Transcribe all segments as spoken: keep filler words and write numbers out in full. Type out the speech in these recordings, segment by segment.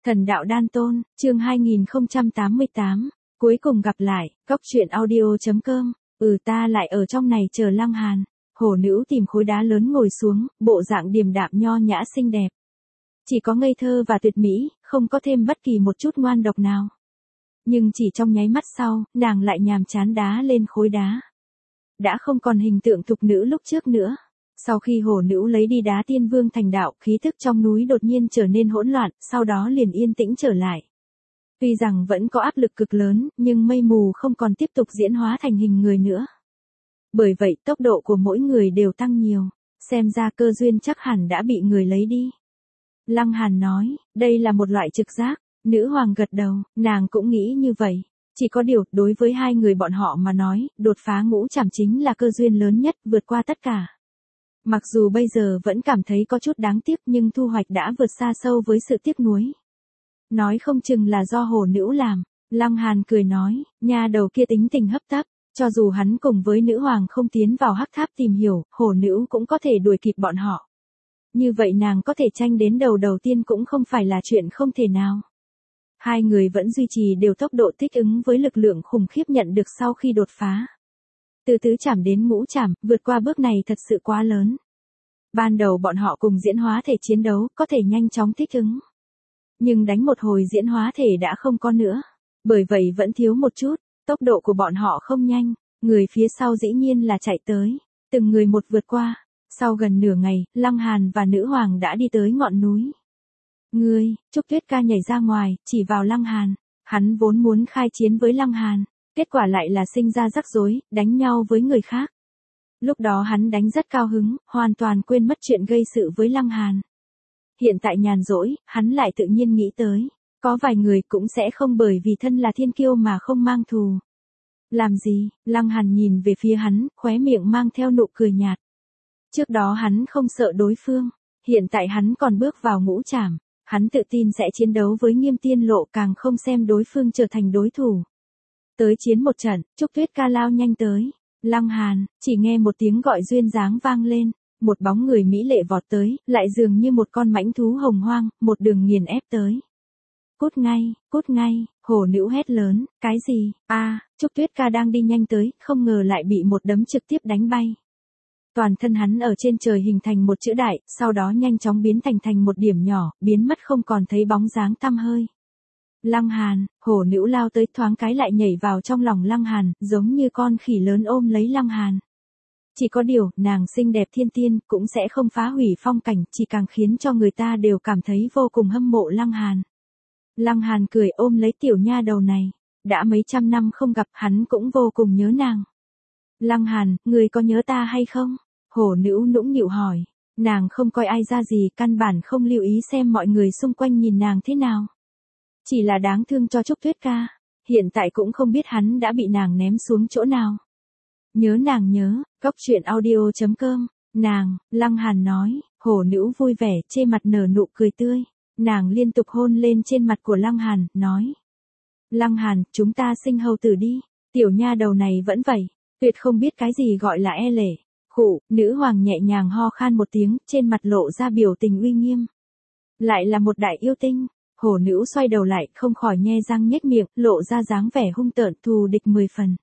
Thần đạo đan tôn, chương hai nghìn không trăm tám mươi tám, cuối cùng gặp lại, cóc truyện audio chấm com, ừ ta lại ở trong này chờ Lăng Hàn. Hổ nữ tìm khối đá lớn ngồi xuống, bộ dạng điềm đạm nho nhã xinh đẹp. Chỉ có ngây thơ và tuyệt mỹ, không có thêm bất kỳ một chút ngoan độc nào. Nhưng chỉ trong nháy mắt sau, nàng lại nhàm chán đá lên khối đá. Đã không còn hình tượng thục nữ lúc trước nữa. Sau khi hổ nữ lấy đi đá tiên vương thành đạo, khí thức trong núi đột nhiên trở nên hỗn loạn, sau đó liền yên tĩnh trở lại. Tuy rằng vẫn có áp lực cực lớn, nhưng mây mù không còn tiếp tục diễn hóa thành hình người nữa. Bởi vậy tốc độ của mỗi người đều tăng nhiều, xem ra cơ duyên chắc hẳn đã bị người lấy đi. Lăng Hàn nói, đây là một loại trực giác, nữ hoàng gật đầu, nàng cũng nghĩ như vậy. Chỉ có điều, đối với hai người bọn họ mà nói, đột phá ngũ trảm chính là cơ duyên lớn nhất, vượt qua tất cả. Mặc dù bây giờ vẫn cảm thấy có chút đáng tiếc nhưng thu hoạch đã vượt xa sâu với sự tiếc nuối. Nói không chừng là do hổ nữ làm, Lăng Hàn cười nói, nha đầu kia tính tình hấp tấp, cho dù hắn cùng với nữ hoàng không tiến vào hắc tháp tìm hiểu, hổ nữ cũng có thể đuổi kịp bọn họ. Như vậy nàng có thể tranh đến đầu đầu tiên cũng không phải là chuyện không thể nào. Hai người vẫn duy trì đều tốc độ thích ứng với lực lượng khủng khiếp nhận được sau khi đột phá. Từ tứ trảm đến ngũ trảm, vượt qua bước này thật sự quá lớn. Ban đầu bọn họ cùng diễn hóa thể chiến đấu, có thể nhanh chóng thích ứng. Nhưng đánh một hồi diễn hóa thể đã không có nữa. Bởi vậy vẫn thiếu một chút, tốc độ của bọn họ không nhanh, người phía sau dĩ nhiên là chạy tới. Từng người một vượt qua, sau gần nửa ngày, Lăng Hàn và nữ hoàng đã đi tới ngọn núi. Ngươi, Trúc Tuyết Ca nhảy ra ngoài, chỉ vào Lăng Hàn. Hắn vốn muốn khai chiến với Lăng Hàn. Kết quả lại là sinh ra rắc rối, đánh nhau với người khác. Lúc đó hắn đánh rất cao hứng, hoàn toàn quên mất chuyện gây sự với Lăng Hàn. Hiện tại nhàn rỗi, hắn lại tự nhiên nghĩ tới. Có vài người cũng sẽ không bởi vì thân là thiên kiêu mà không mang thù. Làm gì? Lăng Hàn nhìn về phía hắn, khóe miệng mang theo nụ cười nhạt. Trước đó hắn không sợ đối phương. Hiện tại hắn còn bước vào ngũ trảm. Hắn tự tin sẽ chiến đấu với Nghiêm Tiên Lộ, càng không xem đối phương trở thành đối thủ. Tới chiến một trận, Trúc Tuyết Ca lao nhanh tới. Lăng Hàn, chỉ nghe một tiếng gọi duyên dáng vang lên. Một bóng người mỹ lệ vọt tới, lại dường như một con mãnh thú hồng hoang, một đường nghiền ép tới. Cút ngay, cút ngay, hổ nữ hét lớn, cái gì, a à, Trúc Tuyết Ca đang đi nhanh tới, không ngờ lại bị một đấm trực tiếp đánh bay. Toàn thân hắn ở trên trời hình thành một chữ đại, sau đó nhanh chóng biến thành thành một điểm nhỏ, biến mất không còn thấy bóng dáng tăm hơi. Lăng Hàn, hổ nữ lao tới thoáng cái lại nhảy vào trong lòng Lăng Hàn, giống như con khỉ lớn ôm lấy Lăng Hàn. Chỉ có điều, nàng xinh đẹp thiên tiên, cũng sẽ không phá hủy phong cảnh, chỉ càng khiến cho người ta đều cảm thấy vô cùng hâm mộ Lăng Hàn. Lăng Hàn cười ôm lấy tiểu nha đầu này. Đã mấy trăm năm không gặp, hắn cũng vô cùng nhớ nàng. Lăng Hàn, người có nhớ ta hay không? Hổ nữ nũng nịu hỏi. Nàng không coi ai ra gì, căn bản không lưu ý xem mọi người xung quanh nhìn nàng thế nào. Chỉ là đáng thương cho Trúc Tuyết Ca. Hiện tại cũng không biết hắn đã bị nàng ném xuống chỗ nào. Nhớ nàng nhớ, cóc truyện audio chấm com, nàng, Lăng Hàn nói, hổ nữ vui vẻ, chê mặt nở nụ cười tươi. Nàng liên tục hôn lên trên mặt của Lăng Hàn, nói. Lăng Hàn, chúng ta sinh hầu tử đi, tiểu nha đầu này vẫn vậy, tuyệt không biết cái gì gọi là e lệ. Khụ, nữ hoàng nhẹ nhàng ho khan một tiếng, trên mặt lộ ra biểu tình uy nghiêm. Lại là một đại yêu tinh. Hổ nữ xoay đầu lại, không khỏi nhe răng nhếch miệng, lộ ra dáng vẻ hung tợn thù địch mười phần.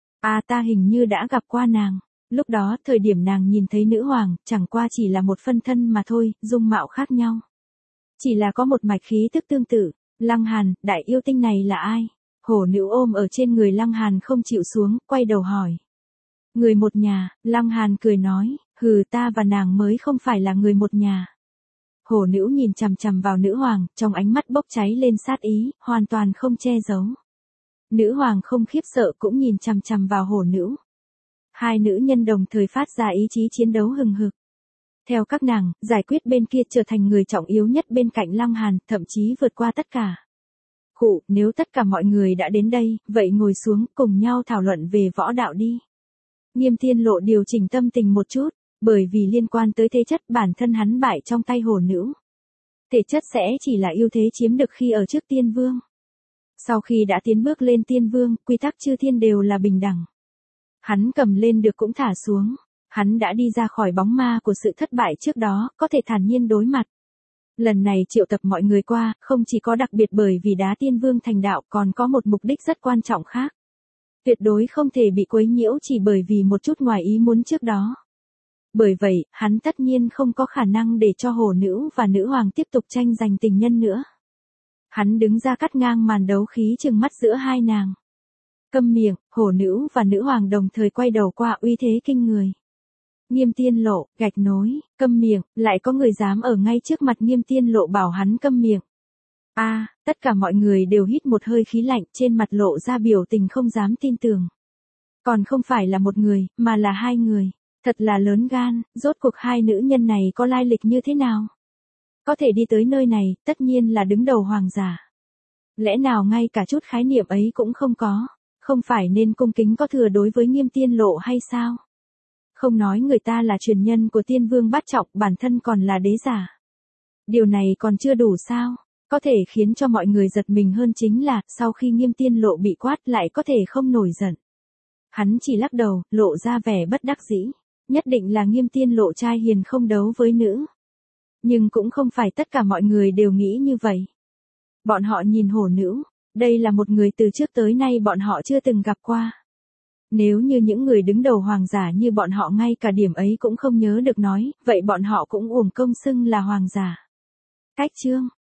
À ta hình như đã gặp qua nàng. Lúc đó, thời điểm nàng nhìn thấy nữ hoàng, chẳng qua chỉ là một phân thân mà thôi, dung mạo khác nhau. Chỉ là có một mạch khí tức tương tự. Lăng Hàn, đại yêu tinh này là ai? Hổ nữ ôm ở trên người Lăng Hàn không chịu xuống, quay đầu hỏi. Người một nhà, Lăng Hàn cười nói, hừ ta và nàng mới không phải là người một nhà. Hổ nữ nhìn chằm chằm vào nữ hoàng, trong ánh mắt bốc cháy lên sát ý, hoàn toàn không che giấu. Nữ hoàng không khiếp sợ cũng nhìn chằm chằm vào hổ nữ. Hai nữ nhân đồng thời phát ra ý chí chiến đấu hừng hực. Theo các nàng, giải quyết bên kia trở thành người trọng yếu nhất bên cạnh Lăng Hàn, thậm chí vượt qua tất cả. Khụ, nếu tất cả mọi người đã đến đây, vậy ngồi xuống cùng nhau thảo luận về võ đạo đi. Nghiêm Tiên Lộ điều chỉnh tâm tình một chút, bởi vì liên quan tới thể chất bản thân hắn bại trong tay hổ nữ. Thể chất sẽ chỉ là ưu thế chiếm được khi ở trước tiên vương. Sau khi đã tiến bước lên tiên vương, quy tắc chư thiên đều là bình đẳng. Hắn cầm lên được cũng thả xuống. Hắn đã đi ra khỏi bóng ma của sự thất bại trước đó, có thể thản nhiên đối mặt. Lần này triệu tập mọi người qua, không chỉ có đặc biệt bởi vì đá tiên vương thành đạo còn có một mục đích rất quan trọng khác. Tuyệt đối không thể bị quấy nhiễu chỉ bởi vì một chút ngoài ý muốn trước đó. Bởi vậy, hắn tất nhiên không có khả năng để cho hổ nữ và nữ hoàng tiếp tục tranh giành tình nhân nữa. Hắn đứng ra cắt ngang màn đấu khí trừng mắt giữa hai nàng. Câm miệng, hổ nữ và nữ hoàng đồng thời quay đầu qua uy thế kinh người. Nghiêm Tiên Lộ, gạch nối, câm miệng, lại có người dám ở ngay trước mặt Nghiêm Tiên Lộ bảo hắn câm miệng. A, à, tất cả mọi người đều hít một hơi khí lạnh, trên mặt lộ ra biểu tình không dám tin tưởng. Còn không phải là một người, mà là hai người. Thật là lớn gan, rốt cuộc hai nữ nhân này có lai lịch như thế nào? Có thể đi tới nơi này, tất nhiên là đứng đầu hoàng giả. Lẽ nào ngay cả chút khái niệm ấy cũng không có, không phải nên cung kính có thừa đối với Nghiêm Tiên Lộ hay sao? Không nói người ta là truyền nhân của tiên vương bát trọng, bản thân còn là đế giả. Điều này còn chưa đủ sao? Có thể khiến cho mọi người giật mình hơn chính là, sau khi Nghiêm Tiên Lộ bị quát lại có thể không nổi giận. Hắn chỉ lắc đầu, lộ ra vẻ bất đắc dĩ. Nhất định là Nghiêm Tiên Lộ trai hiền không đấu với nữ. Nhưng cũng không phải tất cả mọi người đều nghĩ như vậy. Bọn họ nhìn hổ nữ, đây là một người từ trước tới nay bọn họ chưa từng gặp qua. Nếu như những người đứng đầu hoàng giả như bọn họ ngay cả điểm ấy cũng không nhớ được nói, vậy bọn họ cũng uổng công xưng là hoàng giả. Cách chương